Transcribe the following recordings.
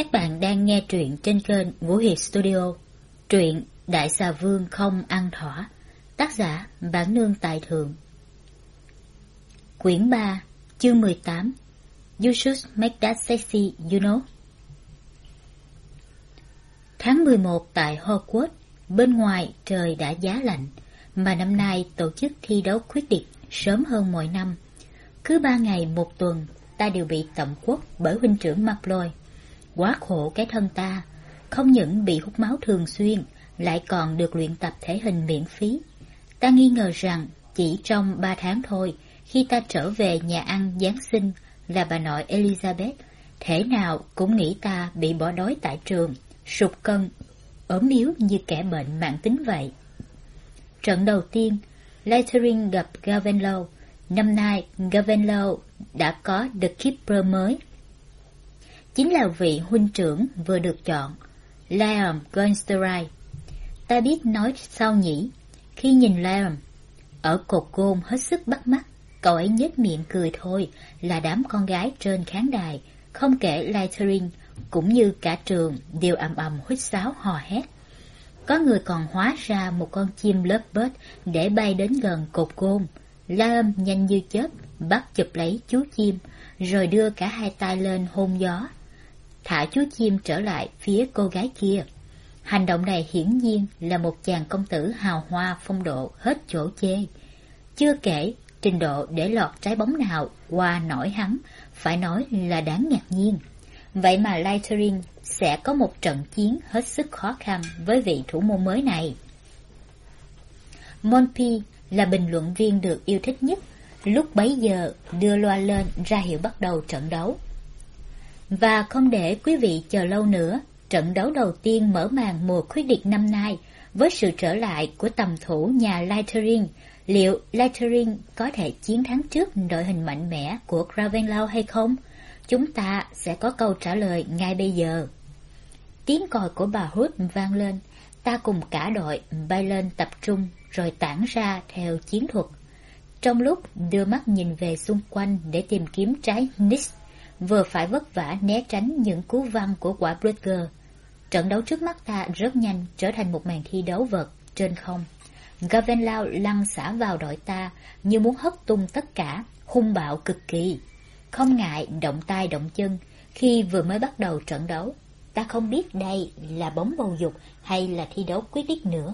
Các bạn đang nghe truyện trên kênh Vũ Hiệp Studio. Truyện Đại xà vương không ăn thỏ. Tác giả Bản Nương Tài Thượng. Quyển 3, chương 18. You should make that sexy, you know. Tháng 11 tại Hogwarts, bên ngoài trời đã giá lạnh, mà năm nay tổ chức thi đấu Quidditch sớm hơn mọi năm. Cứ 3 ngày một tuần, ta đều bị tẩm quất bởi huynh trưởng Malfoy. Quá khổ cái thân ta, không những bị hút máu thường xuyên, lại còn được luyện tập thể hình miễn phí. Ta nghi ngờ rằng chỉ trong 3 tháng thôi, khi ta trở về nhà ăn Giáng sinh, là bà nội Elizabeth thể nào cũng nghĩ ta bị bỏ đói tại trường, sụt cân, ốm yếu như kẻ bệnh mãn tính vậy. Trận đầu tiên, Slytherin gặp Ravenclaw. Năm nay, Ravenclaw đã có The Keeper mới. Chính là vị huynh trưởng vừa được chọn, Liam Goinsterai. Ta biết nói sao nhỉ? Khi nhìn Liam ở cột gôn hết sức bắt mắt, cậu ấy nhếch miệng cười thôi là đám con gái trên khán đài, không kể Slytherin cũng như cả trường đều ầm ầm huýt sáo hò hét. Có người còn hóa ra một con chim lovebird để bay đến gần cột gôn. Liam nhanh như chớp bắt chụp lấy chú chim, rồi đưa cả hai tay lên hôn gió, thả chú chim trở lại phía cô gái kia. Hành động này hiển nhiên là một chàng công tử hào hoa phong độ hết chỗ chê. Chưa kể, trình độ để lọt trái bóng nào qua nổi hắn, phải nói là đáng ngạc nhiên. Vậy mà Slytherin sẽ có một trận chiến hết sức khó khăn với vị thủ môn mới này. Monty là bình luận viên được yêu thích nhất, lúc bấy giờ đưa loa lên ra hiệu bắt đầu trận đấu. Và không để quý vị chờ lâu nữa, trận đấu đầu tiên mở màn mùa Quidditch năm nay với sự trở lại của tầm thủ nhà Slytherin. Liệu Slytherin có thể chiến thắng trước đội hình mạnh mẽ của Ravenclaw hay không? Chúng ta sẽ có câu trả lời ngay bây giờ. Tiếng còi của bà Hood vang lên, ta cùng cả đội bay lên tập trung rồi tản ra theo chiến thuật. Trong lúc đưa mắt nhìn về xung quanh để tìm kiếm trái Nix, vừa phải vất vả né tránh những cú văng của quả Bludger, trận đấu trước mắt ta rất nhanh trở thành một màn thi đấu vật trên không. Ravenclaw lăn xả vào đội ta như muốn hất tung tất cả, hung bạo cực kỳ, không ngại động tay động chân. Khi vừa mới bắt đầu trận đấu, ta không biết đây là bóng bầu dục hay là thi đấu Quidditch nữa.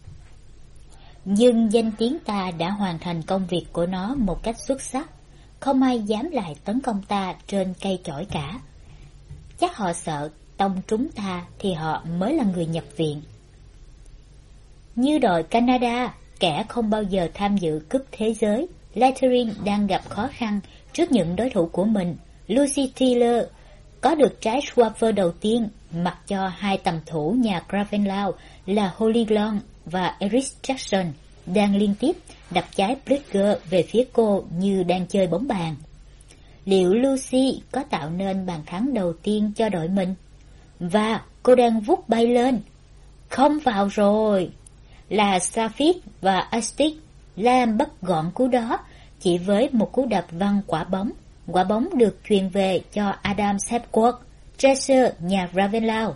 Nhưng danh tiếng ta đã hoàn thành công việc của nó một cách xuất sắc. Không ai dám lại tấn công ta trên cây chổi cả. Chắc họ sợ tông trúng ta thì họ mới là người nhập viện. Như đội Canada, kẻ không bao giờ tham dự cúp thế giới, Slytherin đang gặp khó khăn trước những đối thủ của mình. Lucy Taylor có được trái Swapper đầu tiên, mặc cho hai tầm thủ nhà Ravenclaw là Holly Long và Eric Jackson đang liên tiếp đập trái Bludger về phía cô như đang chơi bóng bàn. Liệu Lucy có tạo nên bàn thắng đầu tiên cho đội mình? Và cô đang vút bay lên. Không vào rồi. Là Sapphire và Astic Lam bắt gọn cú đó chỉ với một cú đập văng quả bóng. Quả bóng được truyền về cho Adam Hepworth, Dresser nhà Ravenclaw.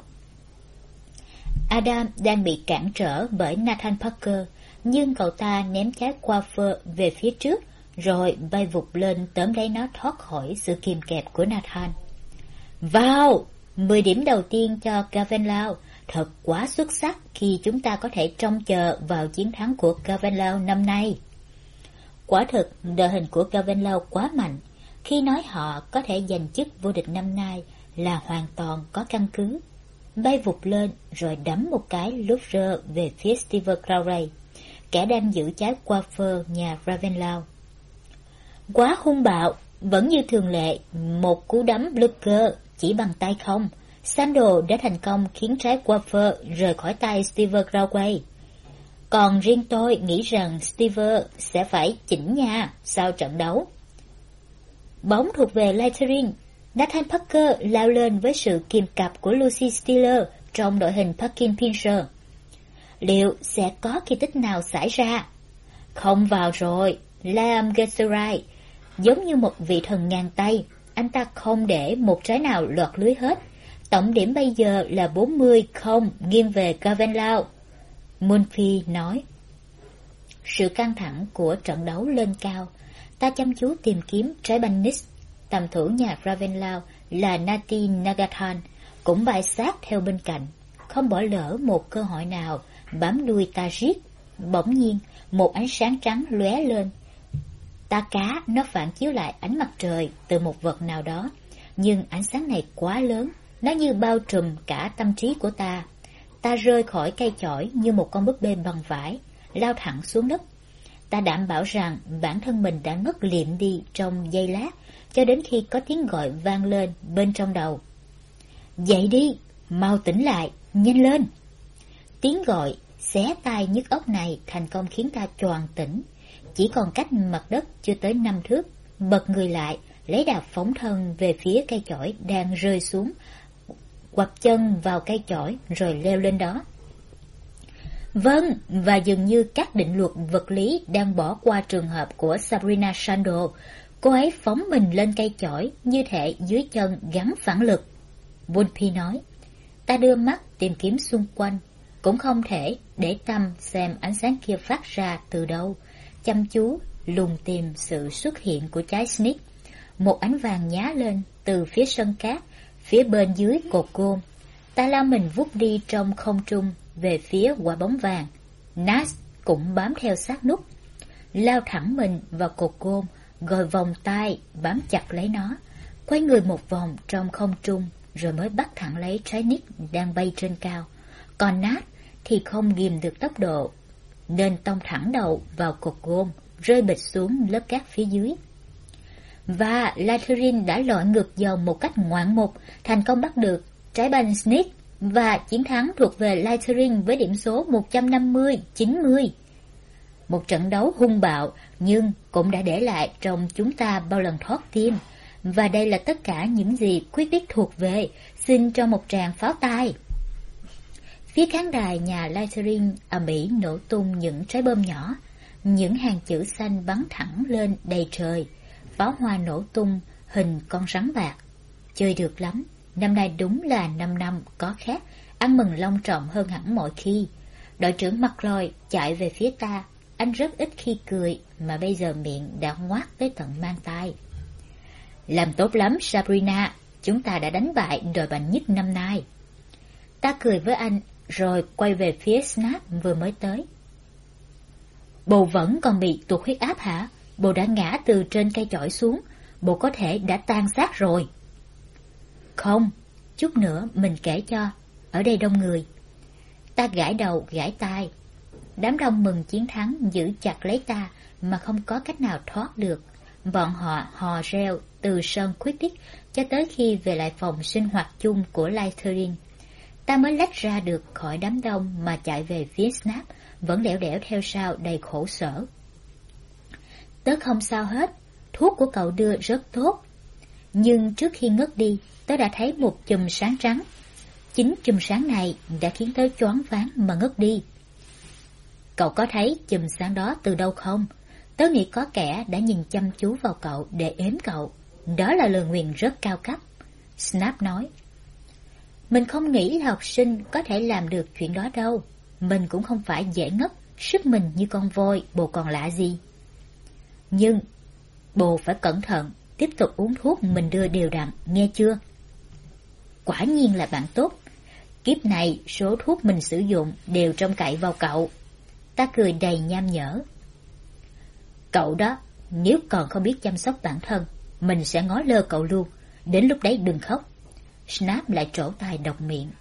Adam đang bị cản trở bởi Nathan Parker, nhưng cậu ta ném trái Quaffle về phía trước, rồi bay vụt lên tóm lấy nó thoát khỏi sự kìm kẹp của Nathan. Vào! 10 điểm đầu tiên cho Ravenclaw, thật quá xuất sắc khi chúng ta có thể trông chờ vào chiến thắng của Ravenclaw năm nay. Quả thực, đội hình của Ravenclaw quá mạnh, khi nói họ có thể giành chức vô địch năm nay là hoàn toàn có căn cứ. Bay vụt lên rồi đấm một cái lúc rơ về phía Steve Crowley, kẻ đang giữ trái Quaffle nhà Ravenclaw. Quá hung bạo, vẫn như thường lệ, một cú đấm Bludger chỉ bằng tay không. Sandal đã thành công khiến trái Quaffle rời khỏi tay Steve Crowley. Còn riêng tôi nghĩ rằng Steve sẽ phải chỉnh nha sau trận đấu. Bóng thuộc về Slytherin. Nathan Parker lao lên với sự kìm cặp của Lucy Steele trong đội hình Pumpkin Pincher. Liệu sẽ có kỳ tích nào xảy ra? Không vào rồi. Liam Goinsterai giống như một vị thần ngàn tay, anh ta không để một trái nào lọt lưới hết. Tổng điểm bây giờ là 40 không, nghiêng về Ravenlau. Murphy nói. Sự căng thẳng của trận đấu lên cao. Ta chăm chú tìm kiếm trái banh Nix. Tầm thủ nhà Ravenlau là Nati Nagathan cũng bài sát theo bên cạnh, không bỏ lỡ một cơ hội nào bám đuôi ta riết. Bỗng nhiên, một ánh sáng trắng lóe lên. Ta cá nó phản chiếu lại ánh mặt trời từ một vật nào đó, nhưng ánh sáng này quá lớn, nó như bao trùm cả tâm trí của ta. Ta rơi khỏi cây chổi như một con búp bê bằng vải, lao thẳng xuống đất. Ta đảm bảo rằng bản thân mình đã ngất liệm đi trong giây lát, cho đến khi có tiếng gọi vang lên bên trong đầu. Dậy đi, mau tỉnh lại, nhanh lên. Tiếng gọi xé tai nhức óc này thành công khiến ta choàng tỉnh. Chỉ còn cách mặt đất chưa tới 5 thước, bật người lại, lấy đà phóng thân về phía cây chổi đang rơi xuống, quặp chân vào cây chổi rồi leo lên đó. Vâng, và dường như các định luật vật lý đang bỏ qua trường hợp của Sabrina Sandel. Cô ấy phóng mình lên cây chổi như thể dưới chân gắn phản lực. Volpe nói. Ta đưa mắt tìm kiếm xung quanh, cũng không thể để tâm xem ánh sáng kia phát ra từ đâu. Chăm chú lùng tìm sự xuất hiện của trái Snake. Một ánh vàng nhá lên từ phía sân cát, phía bên dưới cột gôn. Ta lao mình vút đi trong không trung về phía quả bóng vàng. Nas cũng bám theo sát nút, lao thẳng mình vào cột gôn, rồi vòng tay bám chặt lấy nó, quay người một vòng trong không trung, rồi mới bắt thẳng lấy trái Nick đang bay trên cao. Còn Nas thì không ghìm được tốc độ, nên tông thẳng đầu vào cột gôn, rơi bịch xuống lớp cát phía dưới. Và Laterin đã lội ngược dòng một cách ngoạn mục, thành công bắt được trái banh Snake, và chiến thắng thuộc về Laterin với điểm số 150-90. Một trận đấu hung bạo, nhưng cũng đã để lại trong chúng ta bao lần thoát tim. Và đây là tất cả những gì quyết định thuộc về. Xin cho một tràng pháo tay. Phía khán đài nhà Laterin ầm ĩ nổ tung những trái bom nhỏ, những hàng chữ xanh bắn thẳng lên đầy trời. Pháo hoa nổ tung hình con rắn bạc. Chơi được lắm. Năm nay đúng là 5 năm có khác, ăn mừng long trọng hơn hẳn mọi khi. Đội trưởng McLeod chạy về phía ta. Anh rất ít khi cười, mà bây giờ miệng đã ngoác tới tận mang tai. Làm tốt lắm, Sabrina. Chúng ta đã đánh bại đội mạnh nhất năm nay. Ta cười với anh, rồi quay về phía Snap vừa mới tới. Bồ vẫn còn bị tụt huyết áp hả? Bồ đã ngã từ trên cây chổi xuống. Bồ có thể đã tan xác rồi. Không, chút nữa mình kể cho. Ở đây đông người. Ta gãi đầu gãi tai. Đám đông mừng chiến thắng giữ chặt lấy ta mà không có cách nào thoát được. Bọn họ hò reo từ sân Quidditch cho tới khi về lại phòng sinh hoạt chung của Laterin. Ta mới lách ra được khỏi đám đông mà chạy về phía Snap, vẫn lẻo đẻo theo sau đầy khổ sở. Tớ không sao hết, thuốc của cậu đưa rất tốt. Nhưng trước khi ngất đi, tớ đã thấy một chùm sáng trắng. Chính chùm sáng này đã khiến tớ choáng váng mà ngất đi. Cậu có thấy chùm sáng đó từ đâu không? Tớ nghĩ có kẻ đã nhìn chăm chú vào cậu để ếm cậu. Đó là lời nguyền rất cao cấp. Snap nói. Mình không nghĩ là học sinh có thể làm được chuyện đó đâu. Mình cũng không phải dễ ngất, sức mình như con voi, bồ còn lạ gì. Nhưng bồ phải cẩn thận, tiếp tục uống thuốc mình đưa đều đặn, nghe chưa? Quả nhiên là bạn tốt. Kiếp này số thuốc mình sử dụng đều trông cậy vào cậu. Ta cười đầy nham nhở. Cậu đó, nếu còn không biết chăm sóc bản thân, mình sẽ ngó lơ cậu luôn. Đến lúc đấy đừng khóc. Snap lại trổ tài độc miệng.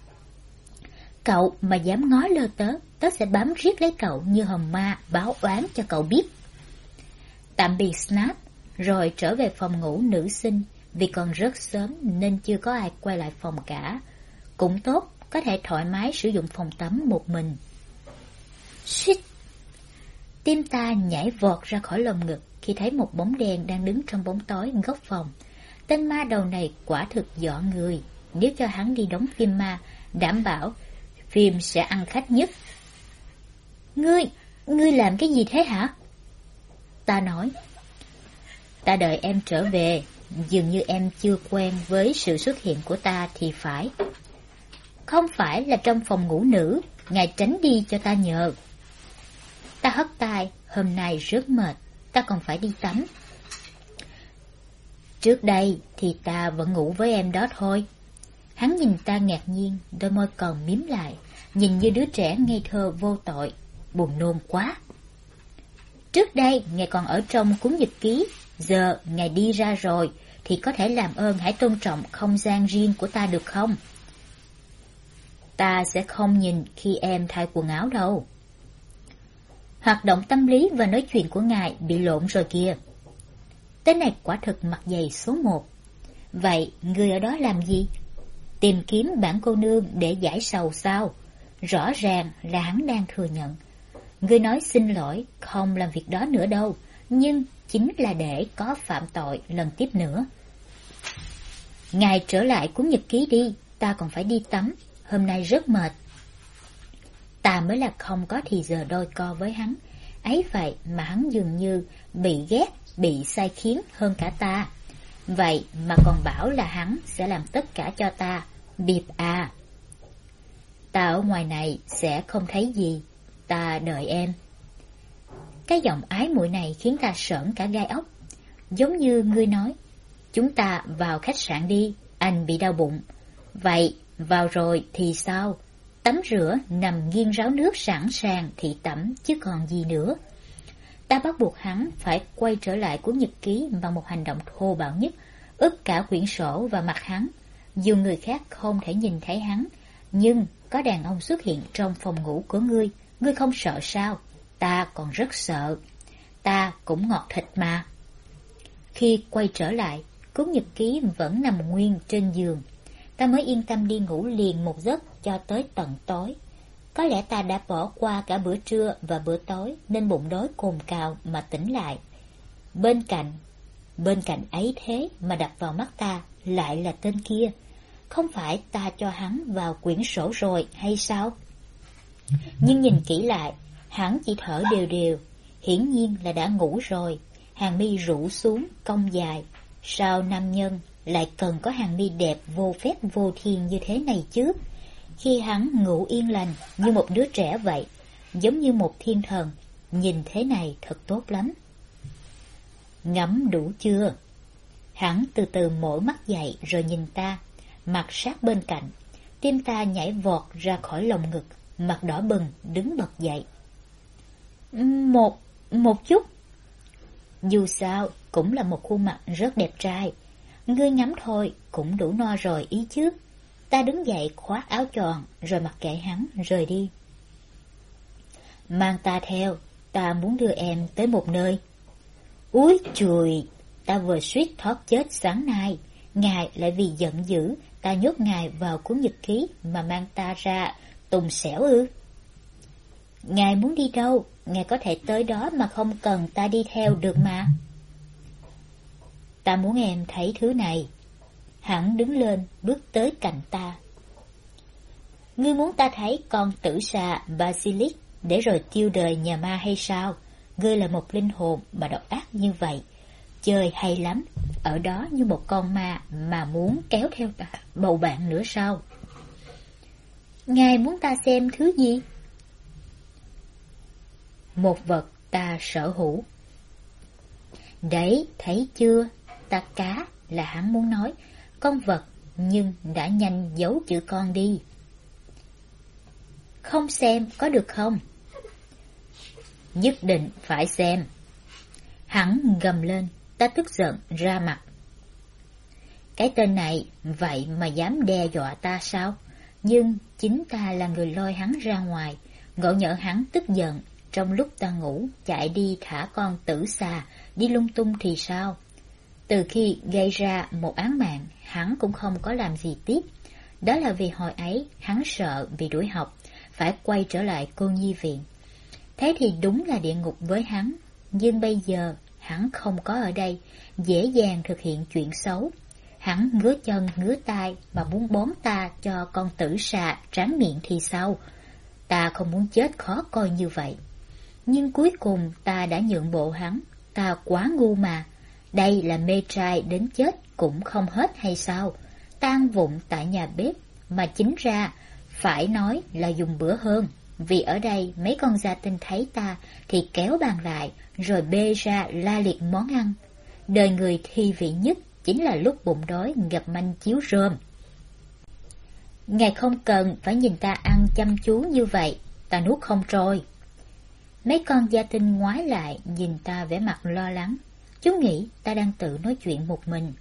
Cậu mà dám ngó lơ tớ, tớ sẽ bám riết lấy cậu như hồng ma, báo oán cho cậu biết. Tạm biệt Snap, rồi trở về phòng ngủ nữ sinh. Vì còn rất sớm nên chưa có ai quay lại phòng cả. Cũng tốt, có thể thoải mái sử dụng phòng tắm một mình. Shit! Tim ta nhảy vọt ra khỏi lồng ngực khi thấy một bóng đen đang đứng trong bóng tối góc phòng. Tên ma đầu này quả thực dọa người. Nếu cho hắn đi đóng phim ma, đảm bảo phim sẽ ăn khách nhất. Ngươi làm cái gì thế hả? Ta nói. Ta đợi em trở về, Dường như em chưa quen với sự xuất hiện của ta thì phải. Không phải là trong phòng ngủ nữ, ngài tránh đi cho ta nhờ. Ta hất tay, hôm nay rất mệt, ta còn phải đi tắm. Trước đây thì ta vẫn ngủ với em đó thôi. Hắn nhìn ta ngạc nhiên, đôi môi còn mím lại, nhìn như đứa trẻ ngây thơ vô tội, buồn nôn quá. Trước đây ngài còn ở trong cuốn nhật ký, giờ ngài đi ra rồi thì có thể làm ơn hãy tôn trọng không gian riêng của ta được không? Ta sẽ không nhìn khi em thay quần áo đâu. Hoạt động tâm lý và nói chuyện của ngài bị lộn rồi kìa. Tên này quả thực mặt dày số 1. Vậy người ở đó làm gì? Tìm kiếm bản cô nương để giải sầu sao? Rõ ràng là hắn đang thừa nhận. Người nói xin lỗi, không làm việc đó nữa đâu, nhưng chính là để có phạm tội lần tiếp nữa. Ngài trở lại cuốn nhật ký đi, ta còn phải đi tắm, hôm nay rất mệt. Ta mới là không có thì giờ đôi co với hắn. Ấy vậy mà hắn dường như bị ghét, bị sai khiến hơn cả ta. Vậy mà còn bảo là hắn sẽ làm tất cả cho ta. Biệp à! Ta ở ngoài này sẽ không thấy gì. Ta đợi em. Cái giọng ái muội này khiến ta sởn cả gai ốc. Giống như ngươi nói, chúng ta vào khách sạn đi, anh bị đau bụng. Vậy, vào rồi thì sao? Tắm rửa, nằm nghiêng ráo nước sẵn sàng thì tắm chứ còn gì nữa. Ta bắt buộc hắn phải quay trở lại cuốn nhật ký bằng một hành động thô bạo nhất, úp cả quyển sổ vào mặt hắn. Dù người khác không thể nhìn thấy hắn, nhưng có đàn ông xuất hiện trong phòng ngủ của ngươi không sợ sao? Ta còn rất sợ. Ta cũng ngọt thịt mà. Khi quay trở lại, cuốn nhật ký vẫn nằm nguyên trên giường. Ta mới yên tâm đi ngủ liền một giấc cho tới tận tối. Có lẽ ta đã bỏ qua cả bữa trưa và bữa tối nên bụng đói cồn cào mà tỉnh lại. Bên cạnh ấy thế mà đập vào mắt ta lại là tên kia. Không phải ta cho hắn vào quyển sổ rồi hay sao? Nhưng nhìn kỹ lại, hắn chỉ thở đều đều, hiển nhiên là đã ngủ rồi. Hàng mi rũ xuống, cong dài. Sao nam nhân lại cần có hàng mi đẹp vô phép vô thiên như thế này chứ? Khi hắn ngủ yên lành như một đứa trẻ vậy, giống như một thiên thần, nhìn thế này thật tốt lắm. Ngắm đủ chưa? Hắn từ từ mở mắt dậy rồi nhìn ta, mặt sát bên cạnh. Tim ta nhảy vọt ra khỏi lồng ngực, mặt đỏ bừng đứng bật dậy. Một chút. Dù sao cũng là một khuôn mặt rất đẹp trai. Ngươi ngắm thôi cũng đủ no rồi ý chứ. Ta đứng dậy khoác áo choàng rồi mặc kệ hắn rời đi. Mang ta theo, ta muốn đưa em tới một nơi. Úi chùi, ta vừa suýt thoát chết sáng nay. Ngài lại vì giận dữ, ta nhốt ngài vào cuốn nhật ký mà mang ta ra tùng xẻo ư? Ngài muốn đi đâu, ngài có thể tới đó mà không cần ta đi theo được mà. Ta muốn em thấy thứ này. Hắn đứng lên, bước tới cạnh ta. Ngươi muốn ta thấy con tử xà Basilisk để rồi tiêu đời nhà ma hay sao? Ngươi là một linh hồn mà độc ác như vậy. Chơi hay lắm, ở đó như một con ma mà muốn kéo theo ta bầu bạn nữa sao? Ngài muốn ta xem thứ gì? Một vật ta sở hữu. Đấy, thấy chưa? Ta cá là hắn muốn nói con vật, nhưng đã nhanh giấu chữ con đi. Không xem có được không? Nhất định phải xem. Hắn gầm lên, ta tức giận ra mặt. Cái tên này vậy mà dám đe dọa ta sao? Nhưng chính ta là người lôi hắn ra ngoài, ngộ nhỡ hắn tức giận, trong lúc ta ngủ chạy đi thả con tử xà đi lung tung thì sao? Từ khi gây ra một án mạng, hắn cũng không có làm gì tiếp. Đó là vì hồi ấy hắn sợ bị đuổi học, phải quay trở lại cô nhi viện. Thế thì đúng là địa ngục với hắn. Nhưng bây giờ hắn không có ở đây, dễ dàng thực hiện chuyện xấu. Hắn ngứa chân ngứa tay mà muốn bón ta cho con tử xà tráng miệng thì sao? Ta không muốn chết khó coi như vậy. Nhưng cuối cùng ta đã nhượng bộ hắn. Ta quá ngu mà. Đây là mê trai đến chết cũng không hết hay sao? Ta ăn vụng tại nhà bếp, mà chính ra phải nói là dùng bữa hơn. Vì ở đây mấy con gia tinh thấy ta thì kéo bàn lại, rồi bê ra la liệt món ăn. Đời người thi vị nhất chính là lúc bụng đói gặp manh chiếu rơm. Ngài không cần phải nhìn ta ăn chăm chú như vậy, ta nuốt không trôi. Mấy con gia tinh ngoái lại nhìn ta vẻ mặt lo lắng. Chúng nghĩ ta đang tự nói chuyện một mình.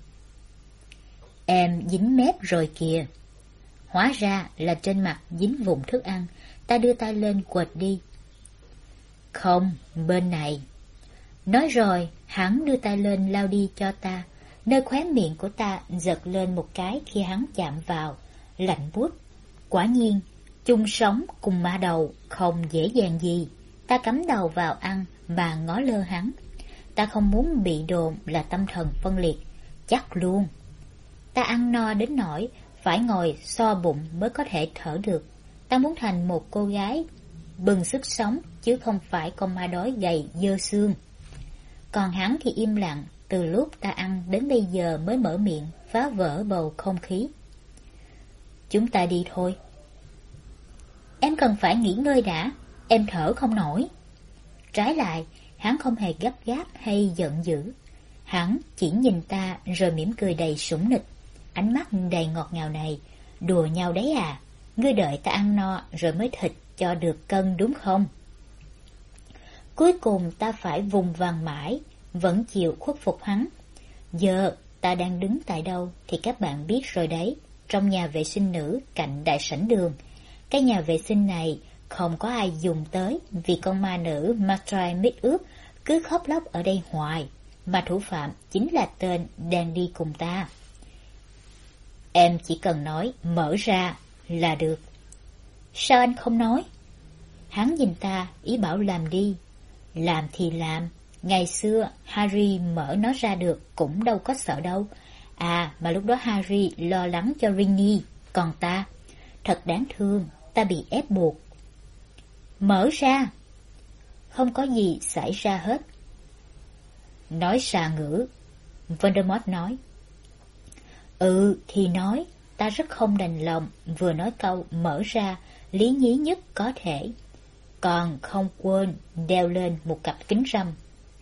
Em dính mép rồi kìa. Hóa ra là trên mặt dính vụn thức ăn. Ta đưa tay lên quệt đi. Không, bên này. Nói rồi, hắn đưa tay lên lau đi cho ta. Nơi khóe miệng của ta giật lên một cái khi hắn chạm vào. Lạnh buốt. Quả nhiên, chung sống cùng ma đầu không dễ dàng gì. Ta cắm đầu vào ăn và ngó lơ hắn. Ta không muốn bị đồn là tâm thần phân liệt. Chắc luôn. Ta ăn no đến nỗi phải ngồi so bụng mới có thể thở được. Ta muốn thành một cô gái bừng sức sống, chứ không phải con ma đói gầy dơ xương. Còn hắn thì im lặng, từ lúc ta ăn đến bây giờ mới mở miệng, phá vỡ bầu không khí. Chúng ta đi thôi. Em cần phải nghỉ ngơi đã, em thở không nổi. Trái lại, hắn không hề gấp gáp hay giận dữ. Hắn chỉ nhìn ta rồi mỉm cười đầy sủng nịch. Ánh mắt đầy ngọt ngào này, đùa nhau đấy à? Ngươi đợi ta ăn no rồi mới thịt cho được cân đúng không? Cuối cùng ta phải vùng vằng mãi, vẫn chịu khuất phục hắn. Giờ ta đang đứng tại đâu thì các bạn biết rồi đấy, trong nhà vệ sinh nữ cạnh đại sảnh đường. Cái nhà vệ sinh này không có ai dùng tới vì con ma nữ Matrai mít ướt cứ khóc lóc ở đây hoài, mà thủ phạm chính là tên đang đi cùng ta. Em chỉ cần nói mở ra là được. Sao anh không nói? Hắn nhìn ta, ý bảo làm đi. Làm thì làm. Ngày xưa Harry mở nó ra được cũng đâu có sợ đâu. À mà lúc đó Harry lo lắng cho Ginny. Còn ta, thật đáng thương, ta bị ép buộc. Mở ra. Không có gì xảy ra hết. Nói xà ngữ. Voldemort nói. Thì nói. Ta rất không đành lòng vừa nói câu mở ra lý nhí nhất có thể. Còn không quên đeo lên một cặp kính râm.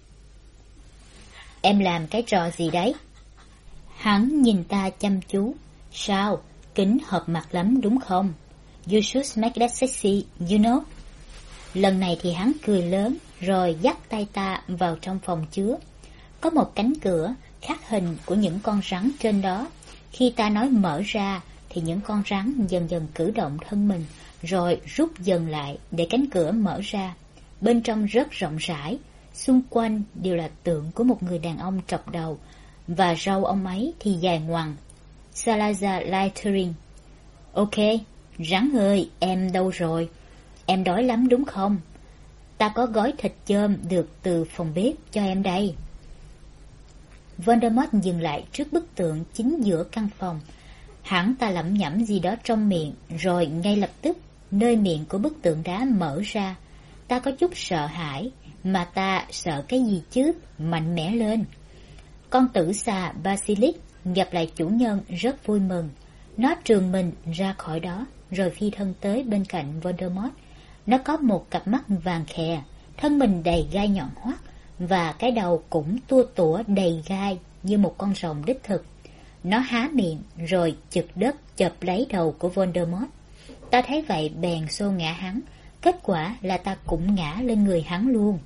Em làm cái trò gì đấy? Hắn nhìn ta chăm chú. Sao? Kính hợp mặt lắm đúng không? You should make that sexy, you know. Lần này thì hắn cười lớn rồi dắt tay ta vào trong phòng chứa. Có một cánh cửa khắc hình của những con rắn trên đó. Khi ta nói mở ra thì những con rắn dần dần cử động thân mình rồi rút dần lại để cánh cửa mở ra. Bên trong rất rộng rãi, xung quanh đều là tượng của một người đàn ông trọc đầu và râu ông ấy thì dài ngoằng. Salazar Slytherin. Ok, rắn ơi, em đâu rồi? Em đói lắm đúng không? Ta có gói thịt chôm được từ phòng bếp cho em đây. Voldemort dừng lại trước bức tượng chính giữa căn phòng. Hắn ta lẩm nhẩm gì đó trong miệng, rồi ngay lập tức nơi miệng của bức tượng đá mở ra. Ta có chút sợ hãi, mà ta sợ cái gì chứ? Mạnh mẽ lên. Con tử xà Basilisk gặp lại chủ nhân rất vui mừng. Nó trườn mình ra khỏi đó, rồi phi thân tới bên cạnh Voldemort. Nó có một cặp mắt vàng khè, thân mình đầy gai nhọn hoắt, và cái đầu cũng tua tủa đầy gai như một con rồng đích thực. Nó há miệng rồi chực đất chộp lấy đầu của Voldemort. Ta thấy vậy bèn xô ngã hắn, kết quả là ta cũng ngã lên người hắn luôn.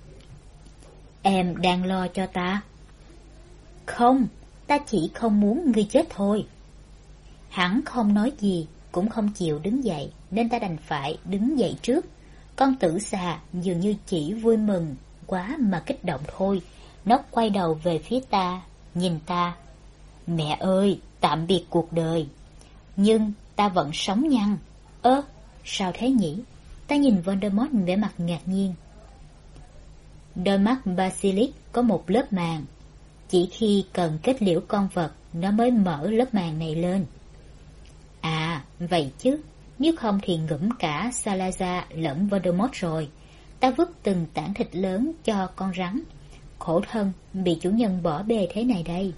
Em đang lo cho ta? Không, ta chỉ không muốn ngươi chết thôi. Hắn không nói gì, cũng không chịu đứng dậy, nên ta đành phải đứng dậy trước. Con tử xà dường như chỉ vui mừng quá mà kích động thôi. Nó quay đầu về phía ta, nhìn ta. Mẹ ơi, tạm biệt cuộc đời. Nhưng ta vẫn sống nhăn. Sao thế nhỉ? Ta nhìn Voldemort vẻ mặt ngạc nhiên. Đôi mắt Basilisk có một lớp màng. Chỉ khi cần kết liễu con vật, nó mới mở lớp màng này lên. À, vậy chứ. Nếu không thì ngủm cả Salazar lẫn Voldemort rồi. Ta vứt từng tảng thịt lớn cho con rắn. khổ thân bị chủ nhân bỏ bê thế này đây.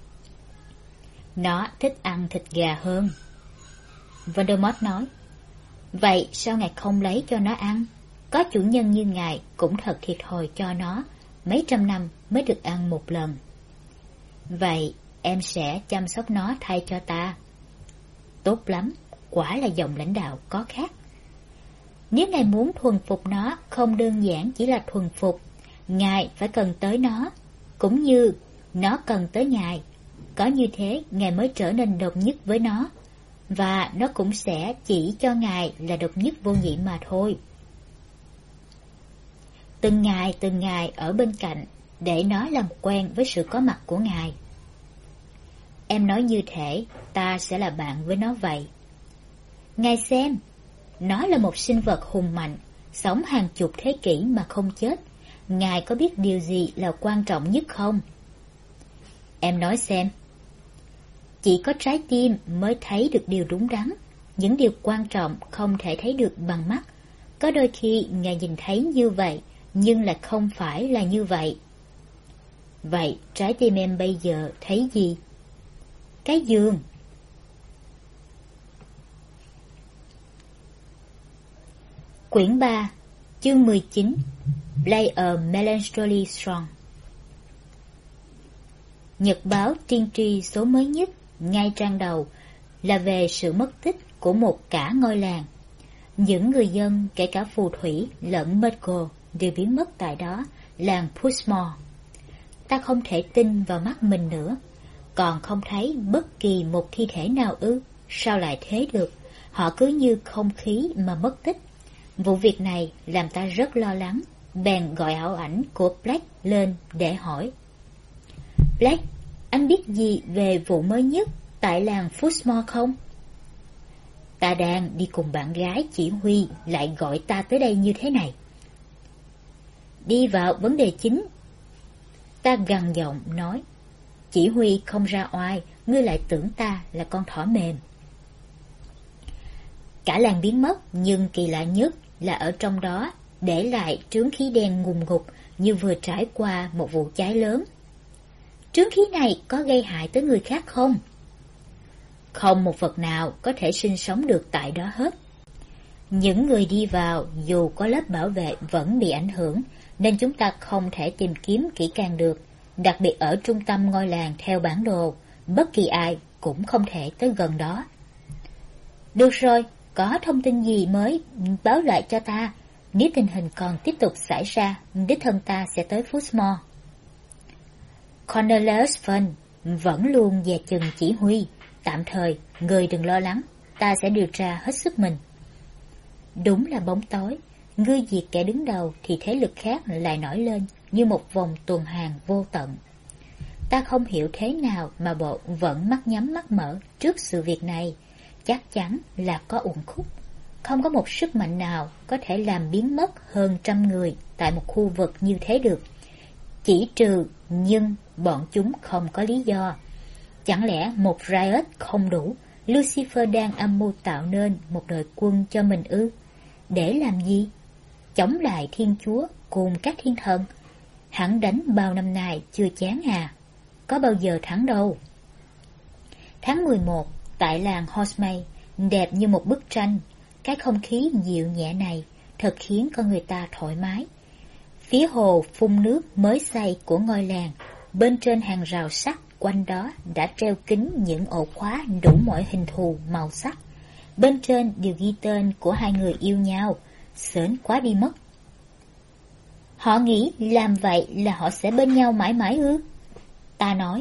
Nó thích ăn thịt gà hơn. Voldemort nói. Vậy sao ngài không lấy cho nó ăn? Có chủ nhân như ngài cũng thật thiệt thòi cho nó, mấy trăm năm mới được ăn một lần. Vậy em sẽ chăm sóc nó thay cho ta. Tốt lắm, quả là dòng lãnh đạo có khác. Nếu ngài muốn thuần phục nó, không đơn giản chỉ là thuần phục, ngài phải cần tới nó, cũng như nó cần tới ngài. Có như thế, ngài mới trở nên độc nhất với nó, và nó cũng sẽ chỉ cho ngài là độc nhất vô nhị mà thôi. Từng ngày ở bên cạnh, để nó làm quen với sự có mặt của ngài. Em nói như thể ta sẽ là bạn với nó vậy. Ngài xem, nó là một sinh vật hùng mạnh, sống hàng chục thế kỷ mà không chết. Ngài có biết điều gì là quan trọng nhất không? Em nói xem. Chỉ có trái tim mới thấy được điều đúng đắn. Những điều quan trọng không thể thấy được bằng mắt. Có đôi khi ngài nhìn thấy như vậy, nhưng lại không phải là như vậy. Vậy trái tim em bây giờ thấy gì? Cái giường. Quyển 3, chương 19. Play a Melancholy Song. Nhật báo tiên tri số mới nhất, ngay trang đầu, là về sự mất tích của một cả ngôi làng. Những người dân, kể cả phù thủy lẫn Muggle, đều biến mất tại đó, làng Pushmore. Ta không thể tin vào mắt mình nữa. Còn không thấy bất kỳ một thi thể nào ư? Sao lại thế được? Họ cứ như không khí mà mất tích. Vụ việc này làm ta rất lo lắng, bèn gọi ảo ảnh của Black lên để hỏi. Black, anh biết gì về vụ mới nhất tại làng Pushmore không? Ta đang đi cùng bạn gái chỉ huy, lại gọi ta tới đây như thế này. Đi vào vấn đề chính. Ta gằn giọng nói. Chỉ huy không ra oai, ngươi lại tưởng ta là con thỏ mềm. Cả làng biến mất, nhưng kỳ lạ nhất là ở trong đó để lại trướng khí đen ngùn ngụt như vừa trải qua một vụ cháy lớn. Trướng khí này có gây hại tới người khác không? Không một vật nào có thể sinh sống được tại đó hết. Những người đi vào dù có lớp bảo vệ vẫn bị ảnh hưởng, nên chúng ta không thể tìm kiếm kỹ càng được. Đặc biệt ở trung tâm ngôi làng theo bản đồ, bất kỳ ai cũng không thể tới gần đó. Được rồi, có thông tin gì mới báo lại cho ta. Nếu tình hình còn tiếp tục xảy ra, đích thân ta sẽ tới Pushmore. Cornelius Fudge vẫn luôn dè chừng chỉ huy. Tạm thời, người đừng lo lắng, ta sẽ điều tra hết sức mình. Đúng là bóng tối, ngươi diệt kẻ đứng đầu thì thế lực khác lại nổi lên như một vòng tuần hoàn vô tận. Ta không hiểu thế nào mà bộ vẫn mắt nhắm mắt mở trước sự việc này. Chắc chắn là có uẩn khúc. Không có một sức mạnh nào có thể làm biến mất hơn 100 người tại một khu vực như thế được. Chỉ trừ, nhưng bọn chúng không có lý do. Chẳng lẽ một riot không đủ? Lucifer đang âm mưu tạo nên một đội quân cho mình ư? Để làm gì? Chống lại Thiên Chúa cùng các thiên thần. Hẳn đánh bao năm nay chưa chán à? Có bao giờ thắng đâu. Tháng 11, tại làng Hogsmeade, đẹp như một bức tranh. Cái không khí dịu nhẹ này thật khiến con người ta thoải mái. Phía hồ phun nước mới xây của ngôi làng, bên trên hàng rào sắt quanh đó đã treo kín những ổ khóa đủ mọi hình thù màu sắc. Bên trên đều ghi tên của hai người yêu nhau, sến quá đi mất. Họ nghĩ làm vậy là họ sẽ bên nhau mãi mãi ư? Ta nói.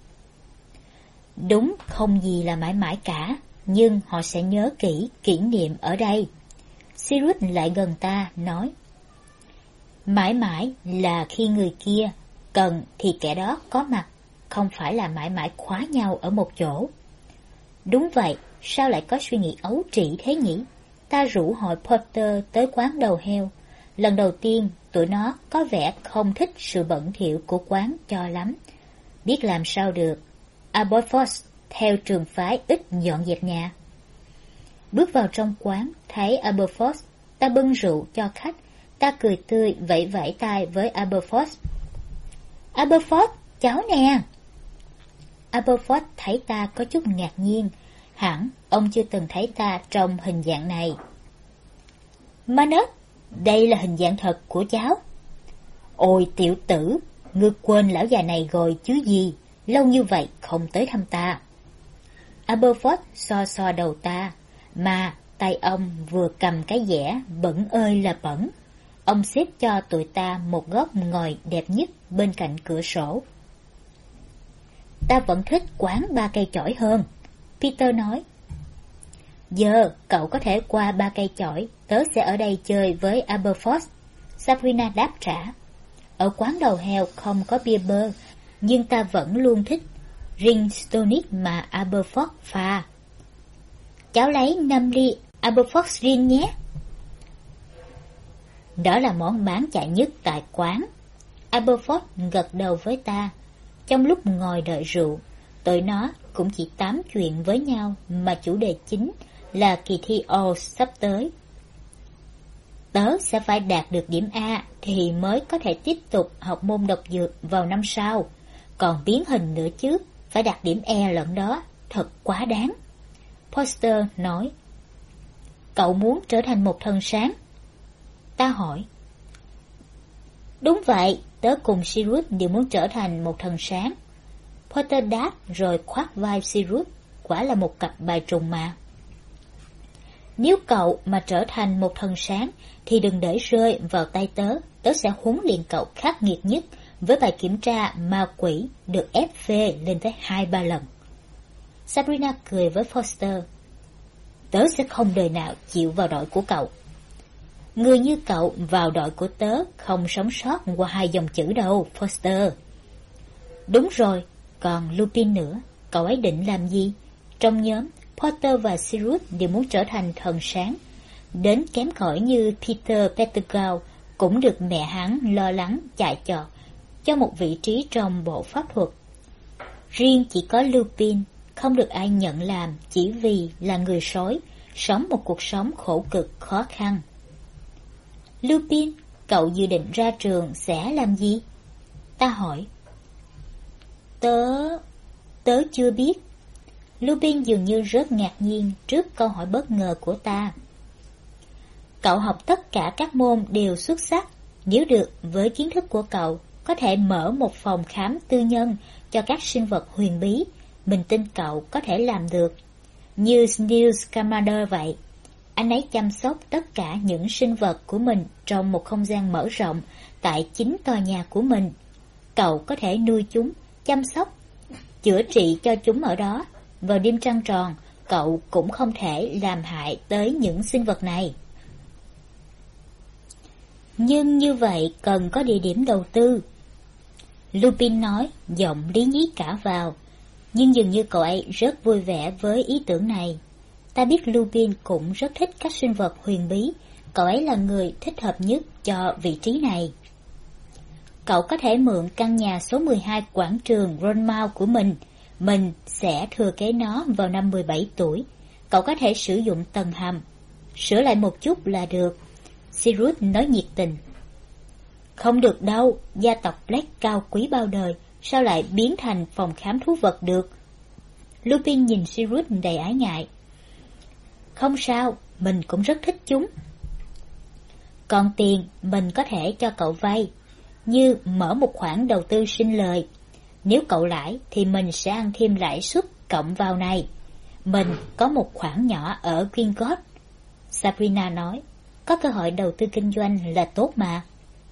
Đúng, không gì là mãi mãi cả, nhưng họ sẽ nhớ kỹ kỷ niệm ở đây. Sirius lại gần ta, nói. Mãi mãi là khi người kia cần thì kẻ đó có mặt, không phải là mãi mãi khóa nhau ở một chỗ. Đúng vậy, sao lại có suy nghĩ ấu trĩ thế nhỉ? Ta rủ hội Potter tới quán đầu heo. Lần đầu tiên, tụi nó có vẻ không thích sự bẩn thỉu của quán cho lắm. Biết làm sao được, Aberforth theo trường phái ít dọn dẹp nhà. Bước vào trong quán, thấy Aberforth, ta bưng rượu cho khách. Ta cười tươi vẫy vẫy tay với Aberforth. Aberforth, cháu nè. Aberforth thấy ta có chút ngạc nhiên, hẳn ông chưa từng thấy ta trong hình dạng này. Manus, đây là hình dạng thật của cháu. Ôi tiểu tử, ngươi quên lão già này rồi chứ gì, lâu như vậy không tới thăm ta. Aberforth so so đầu ta, mà tay ông vừa cầm cái dẻ bẩn ơi là bẩn. Ông xếp cho tụi ta một góc ngồi đẹp nhất bên cạnh cửa sổ. Ta vẫn thích quán ba cây chổi hơn, Peter nói. Giờ cậu có thể qua ba cây chổi, tớ sẽ ở đây chơi với Aberforth, Sabrina đáp trả. Ở quán đầu heo không có bia bơ, nhưng ta vẫn luôn thích gin tonic mà Aberforth pha. Cháu lấy 5 ly Aberforth gin nhé. Đó là món bán chạy nhất tại quán. Aberforth gật đầu với ta. Trong lúc ngồi đợi rượu, tụi nó cũng chỉ tám chuyện với nhau mà chủ đề chính là kỳ thi Old sắp tới. Tớ sẽ phải đạt được điểm A thì mới có thể tiếp tục học môn độc dược vào năm sau. Còn biến hình nữa chứ, phải đạt điểm E lận đó, thật quá đáng. Foster nói. Cậu muốn trở thành một thần sáng? Ta hỏi. Đúng vậy, tớ cùng Sirius đều muốn trở thành một thần sáng. Potter đáp rồi khoác vai Sirius, quả là một cặp bài trùng mà. Nếu cậu mà trở thành một thần sáng thì đừng để rơi vào tay tớ, tớ sẽ huấn luyện cậu khắc nghiệt nhất với bài kiểm tra ma quỷ được ép phê lên tới 2-3 lần. Sabrina cười với Foster. Tớ sẽ không đời nào chịu vào đội của cậu. Người như cậu vào đội của tớ không sống sót qua 2 dòng chữ đâu, Foster. Đúng rồi, còn Lupin nữa, cậu ấy định làm gì? Trong nhóm, Potter và Sirius đều muốn trở thành thần sáng. Đến kém cỏi như Peter Pettigrew cũng được mẹ hắn lo lắng chạy trọt cho một vị trí trong bộ pháp thuật. Riêng chỉ có Lupin không được ai nhận làm chỉ vì là người sói, sống một cuộc sống khổ cực khó khăn. Lupin, cậu dự định ra trường sẽ làm gì? Ta hỏi. Tớ chưa biết. Lupin dường như rất ngạc nhiên trước câu hỏi bất ngờ của ta. Cậu học tất cả các môn đều xuất sắc. Nếu được, với kiến thức của cậu, có thể mở một phòng khám tư nhân cho các sinh vật huyền bí. Mình tin cậu có thể làm được. Như Newt Scamander vậy. Anh ấy chăm sóc tất cả những sinh vật của mình trong một không gian mở rộng tại chính tòa nhà của mình. Cậu có thể nuôi chúng, chăm sóc, chữa trị cho chúng ở đó. Vào đêm trăng tròn, cậu cũng không thể làm hại tới những sinh vật này. Nhưng như vậy cần có địa điểm đầu tư. Lupin nói, giọng lý nhí cả vào. Nhưng dường như cậu ấy rất vui vẻ với ý tưởng này. Ta biết Lupin cũng rất thích các sinh vật huyền bí. Cậu ấy là người thích hợp nhất cho vị trí này. Cậu có thể mượn căn nhà số 12 quảng trường Ronmouth của mình. Mình sẽ thừa kế nó vào năm 17 tuổi. Cậu có thể sử dụng tầng hầm. Sửa lại một chút là được. Sirius nói nhiệt tình. Không được đâu, gia tộc Black cao quý bao đời, sao lại biến thành phòng khám thú vật được? Lupin nhìn Sirius đầy ái ngại. Không sao, mình cũng rất thích chúng. Còn tiền, mình có thể cho cậu vay, như mở một khoản đầu tư sinh lời. Nếu cậu lãi thì mình sẽ ăn thêm lãi suất cộng vào này. Mình có một khoản nhỏ ở Gringotts. Sabrina nói, có cơ hội đầu tư kinh doanh là tốt mà.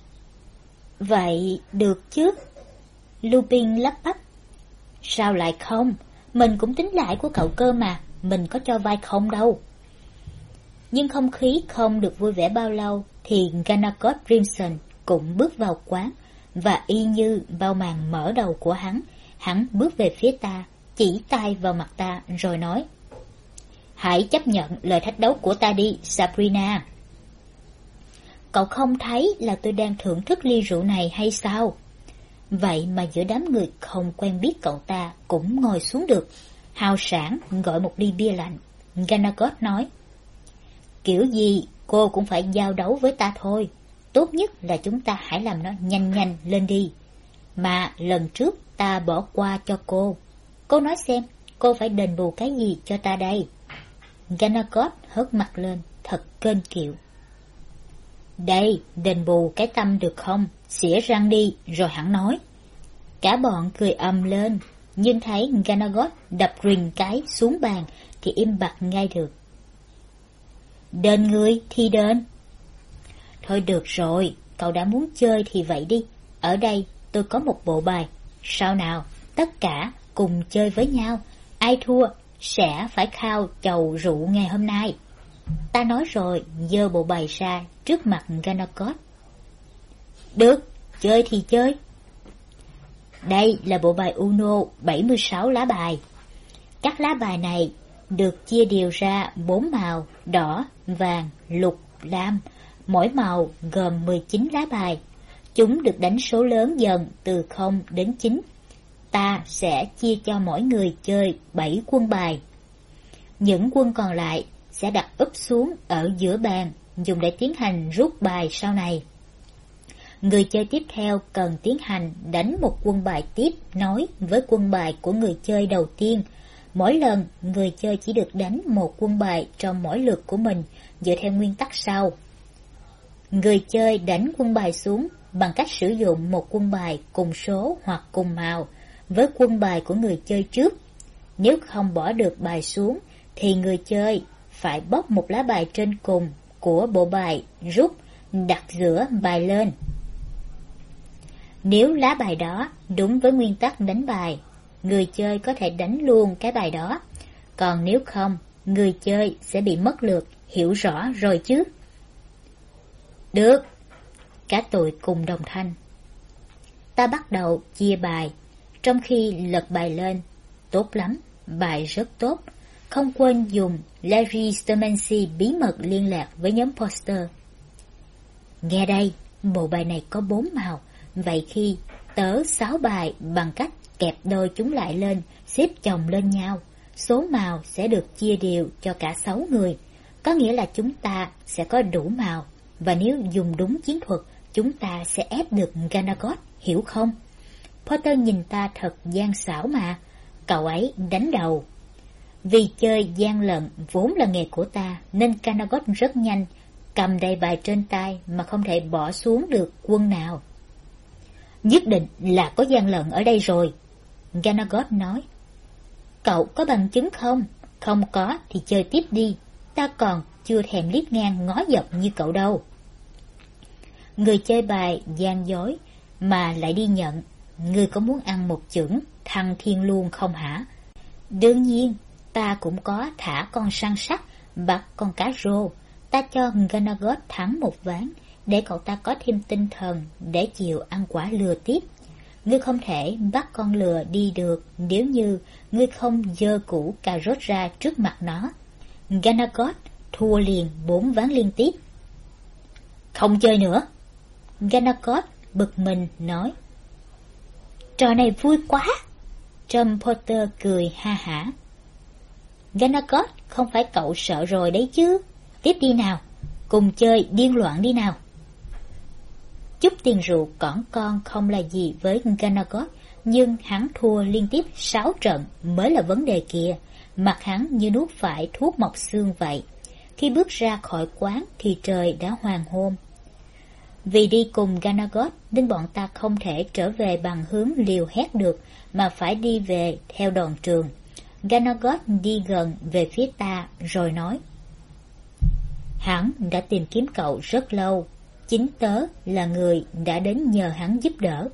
Vậy được chứ? Lupin lắp bắp. Sao lại không? Mình cũng tính lãi của cậu cơ mà, mình có cho vay không đâu. Nhưng không khí không được vui vẻ bao lâu thì Ganacott Crimson cũng bước vào quán, và y như bao màn mở đầu của hắn bước về phía ta, chỉ tay vào mặt ta rồi nói: Hãy chấp nhận lời thách đấu của ta đi, Sabrina. Cậu không thấy là tôi đang thưởng thức ly rượu này hay sao? Vậy mà giữa đám người không quen biết cậu ta cũng ngồi xuống được. Hào sảng gọi một ly bia lạnh. Ganacott nói: Kiểu gì cô cũng phải giao đấu với ta thôi. Tốt nhất là chúng ta hãy làm nó nhanh nhanh lên đi. mà lần trước ta bỏ qua cho cô. Cô nói xem, cô phải đền bù cái gì cho ta đây? Ganagot hớt mặt lên, thật kênh kiệu. Đây, đền bù cái tâm được không? Xỉa răng đi, rồi hẳn nói. Cả bọn cười ầm lên, nhưng thấy Ganagot đập rình cái xuống bàn thì im bặt ngay được. Đền người thì đền. Thôi được rồi, cậu đã muốn chơi thì vậy đi. Ở đây tôi có một bộ bài. Sao nào, tất cả cùng chơi với nhau. Ai thua sẽ phải khao chầu rượu ngày hôm nay. Ta nói rồi, giơ bộ bài ra trước mặt Ganagot. Được, chơi thì chơi. Đây là bộ bài Uno 76 lá bài. Các lá bài này được chia đều ra 4 màu: đỏ, vàng, lục, lam. Mỗi màu gồm 19 lá bài. Chúng được đánh số lớn dần từ 0 đến 9. Ta sẽ chia cho mỗi người chơi 7 quân bài. Những quân còn lại sẽ đặt úp xuống ở giữa bàn, dùng để tiến hành rút bài sau này. Người chơi tiếp theo cần tiến hành đánh một quân bài tiếp nối với quân bài của người chơi đầu tiên. Mỗi lần, người chơi chỉ được đánh một quân bài trong mỗi lượt của mình, dựa theo nguyên tắc sau. Người chơi đánh quân bài xuống bằng cách sử dụng một quân bài cùng số hoặc cùng màu với quân bài của người chơi trước. Nếu không bỏ được bài xuống, thì người chơi phải bóc một lá bài trên cùng của bộ bài rút, đặt giữa bài lên. Nếu lá bài đó đúng với nguyên tắc đánh bài, người chơi có thể đánh luôn cái bài đó. Còn nếu không, người chơi sẽ bị mất lượt, hiểu rõ rồi chứ? Được. Cả tụi cùng đồng thanh. Ta bắt đầu chia bài, trong khi lật bài lên. Tốt lắm, bài rất tốt. Không quên dùng Larry Stomancy bí mật liên lạc với nhóm Poster. Nghe đây, bộ bài này có 4 màu. Vậy khi tớ 6 bài bằng cách kẹp đôi chúng lại lên, xếp chồng lên nhau, số màu sẽ được chia đều cho cả 6 người. Có nghĩa là chúng ta sẽ có đủ màu. Và nếu dùng đúng chiến thuật, chúng ta sẽ ép được Ganagot, hiểu không? Potter nhìn ta thật gian xảo mà. Cậu ấy đánh đầu. Vì chơi gian lận vốn là nghề của ta, nên Ganagot rất nhanh cầm đầy bài trên tay mà không thể bỏ xuống được quân nào. Nhất định là có gian lận ở đây rồi, Ganagot nói. Cậu có bằng chứng không? Không có thì chơi tiếp đi. Ta còn chưa thèm liếc ngang ngó dọc như cậu đâu. Người chơi bài gian dối mà lại đi nhận. Ngươi có muốn ăn một chưởng thăng thiên luôn không hả? Đương nhiên, ta cũng có thả con săn sắt, bắt con cá rô. Ta cho Ganagot thắng một ván, để cậu ta có thêm tinh thần để chịu ăn quả lừa tiếp. Ngươi không thể bắt con lừa đi được nếu như ngươi không giơ củ cà rốt ra trước mặt nó. Ganagot thua liền 4 ván liên tiếp. Không chơi nữa, Ganagot bực mình nói. Trò này vui quá. Tom Potter cười ha hả. Ganagot, không phải cậu sợ rồi đấy chứ. Tiếp đi nào, cùng chơi điên loạn đi nào. Chút tiền rượu cỏn con không là gì với Ganagot, nhưng hắn thua liên tiếp 6 trận mới là vấn đề kìa. Mặt hắn như nuốt phải thuốc mọc xương vậy. Khi bước ra khỏi quán thì trời đã hoàng hôn. Vì đi cùng Ganagot nên bọn ta không thể trở về bằng hướng liều hét được, mà phải đi về theo đòn trường. Ganagot đi gần về phía ta rồi nói. Hắn đã tìm kiếm cậu rất lâu. Chính tớ là người đã đến nhờ hắn giúp đỡ.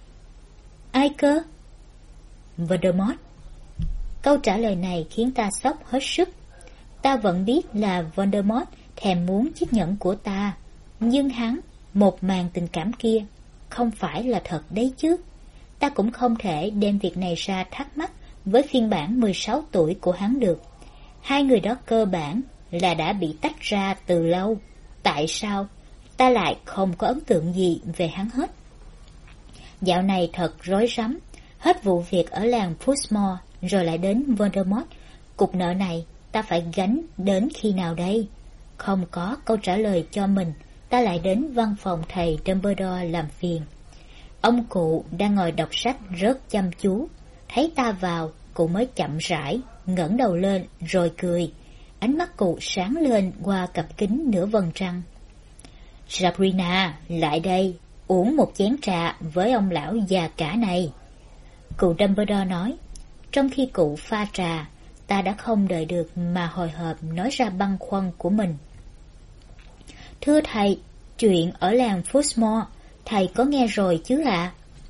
Ai cơ? Voldemort. Câu trả lời này khiến ta sốc hết sức. Ta vẫn biết là Voldemort thèm muốn chiếc nhẫn của ta, nhưng hắn, một màn tình cảm kia, không phải là thật đấy chứ. Ta cũng không thể đem việc này ra thắc mắc với phiên bản 16 tuổi của hắn được. Hai người đó cơ bản là đã bị tách ra từ lâu. Tại sao ta lại không có ấn tượng gì về hắn hết? Dạo này thật rối rắm. Hết vụ việc ở làng Pushmore rồi lại đến Voldemort. Cục nợ này ta phải gánh đến khi nào đây? Không có câu trả lời cho mình, ta lại đến văn phòng thầy Dumbledore làm phiền. Ông cụ đang ngồi đọc sách rất chăm chú. Thấy ta vào, cụ mới chậm rãi ngẩng đầu lên rồi cười. Ánh mắt cụ sáng lên qua cặp kính nửa vầng trăng. Sabrina, lại đây, uống một chén trà với ông lão già cả này. Cụ Dumbledore nói. Trong khi cụ pha trà, ta đã không đợi được mà hồi hộp nói ra băn khoăn của mình. Thưa thầy, chuyện ở làng Foxmore, thầy có nghe rồi chứ ạ?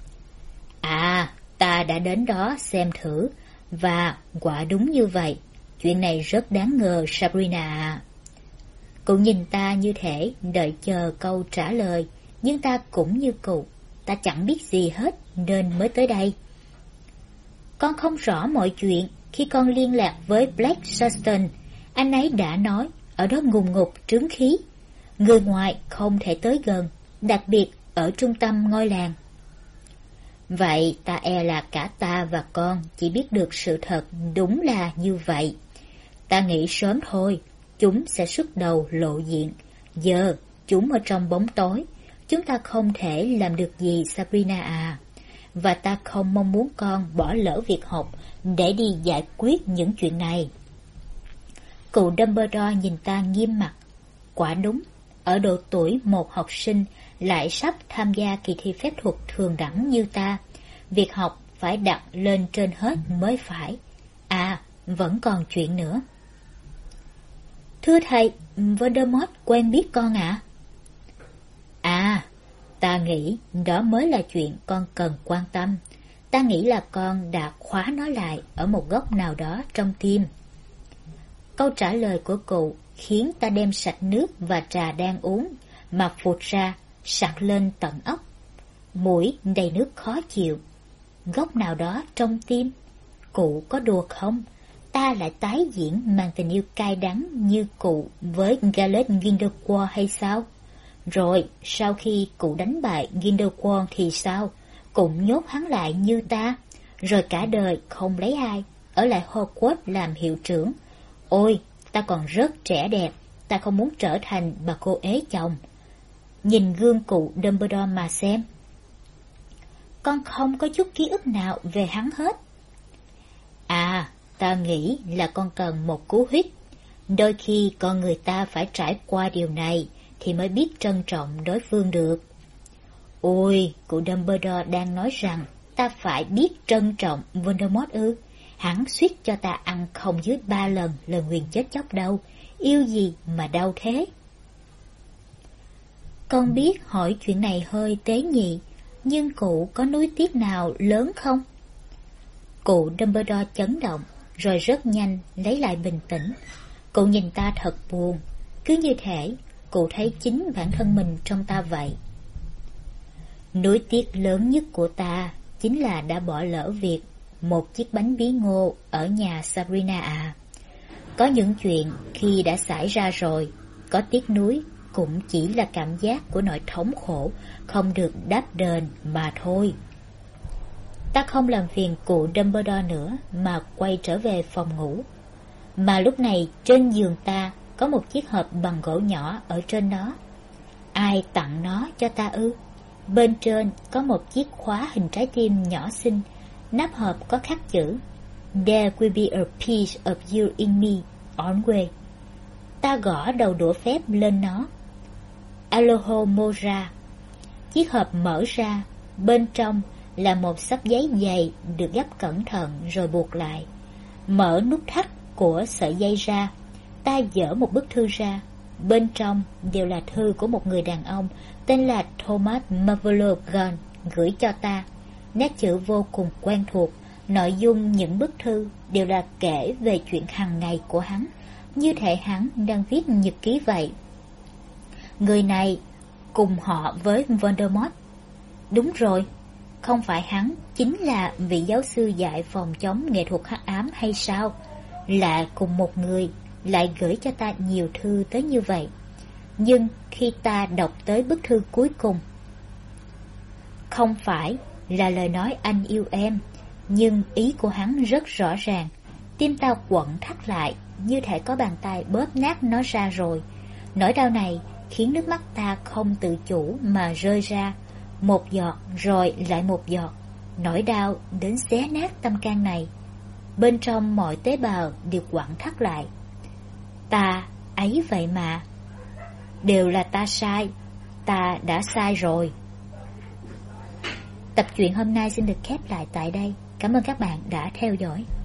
À, ta đã đến đó xem thử, và quả đúng như vậy. Chuyện này rất đáng ngờ, Sabrina ạ. Cụ nhìn ta như thể đợi chờ câu trả lời, nhưng ta cũng như cụ, ta chẳng biết gì hết nên mới tới đây. Con không rõ mọi chuyện. Khi con liên lạc với Black Sutton, anh ấy đã nói ở đó ngùn ngụt trướng khí. Người ngoài không thể tới gần, đặc biệt ở trung tâm ngôi làng. Vậy ta e là cả ta và con chỉ biết được sự thật đúng là như vậy. Ta nghĩ sớm thôi, chúng sẽ xuất đầu lộ diện. Giờ, chúng ở trong bóng tối. Chúng ta không thể làm được gì, Sabrina à. Và ta không mong muốn con bỏ lỡ việc học để đi giải quyết những chuyện này. Cụ Dumbledore nhìn ta nghiêm mặt. Quả đúng, ở độ tuổi một học sinh lại sắp tham gia kỳ thi phép thuật thường đẳng như ta, việc học phải đặt lên trên hết mới phải. À, vẫn còn chuyện nữa. Thưa thầy, Voldemort quen biết con ạ? À, ta nghĩ đó mới là chuyện con cần quan tâm. Ta nghĩ là con đã khóa nó lại ở một góc nào đó trong tim. Câu trả lời của cụ khiến ta đem sạch nước và trà đang uống mà phụt ra, sặc lên tận óc. Mũi đầy nước khó chịu. Góc nào đó trong tim? Cụ có đùa không? Ta lại tái diễn màn tình yêu cay đắng như cụ với Gellert Grindelwald hay sao? Rồi, sau khi cụ đánh bại Grindelwald thì sao? Cũng nhốt hắn lại như ta, rồi cả đời không lấy ai, ở lại Hogwarts làm hiệu trưởng. Ôi, ta còn rất trẻ đẹp, ta không muốn trở thành bà cô ế chồng. Nhìn gương cụ Dumbledore mà xem. Con không có chút ký ức nào về hắn hết. À, ta nghĩ là con cần một cú hích. Đôi khi con người ta phải trải qua điều này thì mới biết trân trọng đối phương được. Ôi, cụ Dumbledore đang nói rằng ta phải biết trân trọng Voldemort ư? Hắn suýt cho ta ăn không dưới 3 lần lời nguyền chết chóc đâu. Yêu gì mà đau thế? Con biết hỏi chuyện này hơi tế nhị, nhưng cụ có nuối tiếc nào lớn không? Cụ Dumbledore chấn động, rồi rất nhanh lấy lại bình tĩnh. Cụ nhìn ta thật buồn, cứ như thể cụ thấy chính bản thân mình trong ta vậy. Nuối tiếc lớn nhất của ta chính là đã bỏ lỡ việc một chiếc bánh bí ngô ở nhà Sabrina à. Có những chuyện khi đã xảy ra rồi, có tiếc nuối cũng chỉ là cảm giác của nỗi thống khổ không được đáp đền mà thôi. Ta không làm phiền cụ Dumbledore nữa mà quay trở về phòng ngủ. Mà lúc này trên giường ta có một chiếc hộp bằng gỗ nhỏ ở trên đó. Ai tặng nó cho ta ư? Bên trên có một chiếc khóa hình trái tim nhỏ xinh. Nắp hộp có khắc chữ There will be a piece of you in me, always. Ta gõ đầu đũa phép lên nó. Alohomora. Chiếc hộp mở ra, bên trong là một xấp giấy dày được gấp cẩn thận rồi buộc lại. Mở nút thắt của sợi dây ra, ta dỡ một bức thư ra. Bên trong đều là thư của một người đàn ông tên là Thomas Marvolo Gunn gửi cho ta. Nét chữ vô cùng quen thuộc. Nội dung những bức thư đều là kể về chuyện hàng ngày của hắn, như thể hắn đang viết nhật ký vậy. Người này cùng họ với Voldemort. Đúng rồi, không phải hắn chính là vị giáo sư dạy phòng chống nghệ thuật hắc ám hay sao? Là cùng một người lại gửi cho ta nhiều thư tới như vậy. Nhưng khi ta đọc tới bức thư cuối cùng, không phải là lời nói anh yêu em, nhưng ý của hắn rất rõ ràng. Tim ta quặn thắt lại, như thể có bàn tay bóp nát nó ra rồi. Nỗi đau này khiến nước mắt ta không tự chủ mà rơi ra. một giọt rồi lại một giọt, nỗi đau đến xé nát tâm can này. Bên trong mọi tế bào đều quặn thắt lại. Ta ấy vậy mà. Đều là ta sai. Ta đã sai rồi. Tập truyện hôm nay xin được khép lại tại đây. Cảm ơn các bạn đã theo dõi.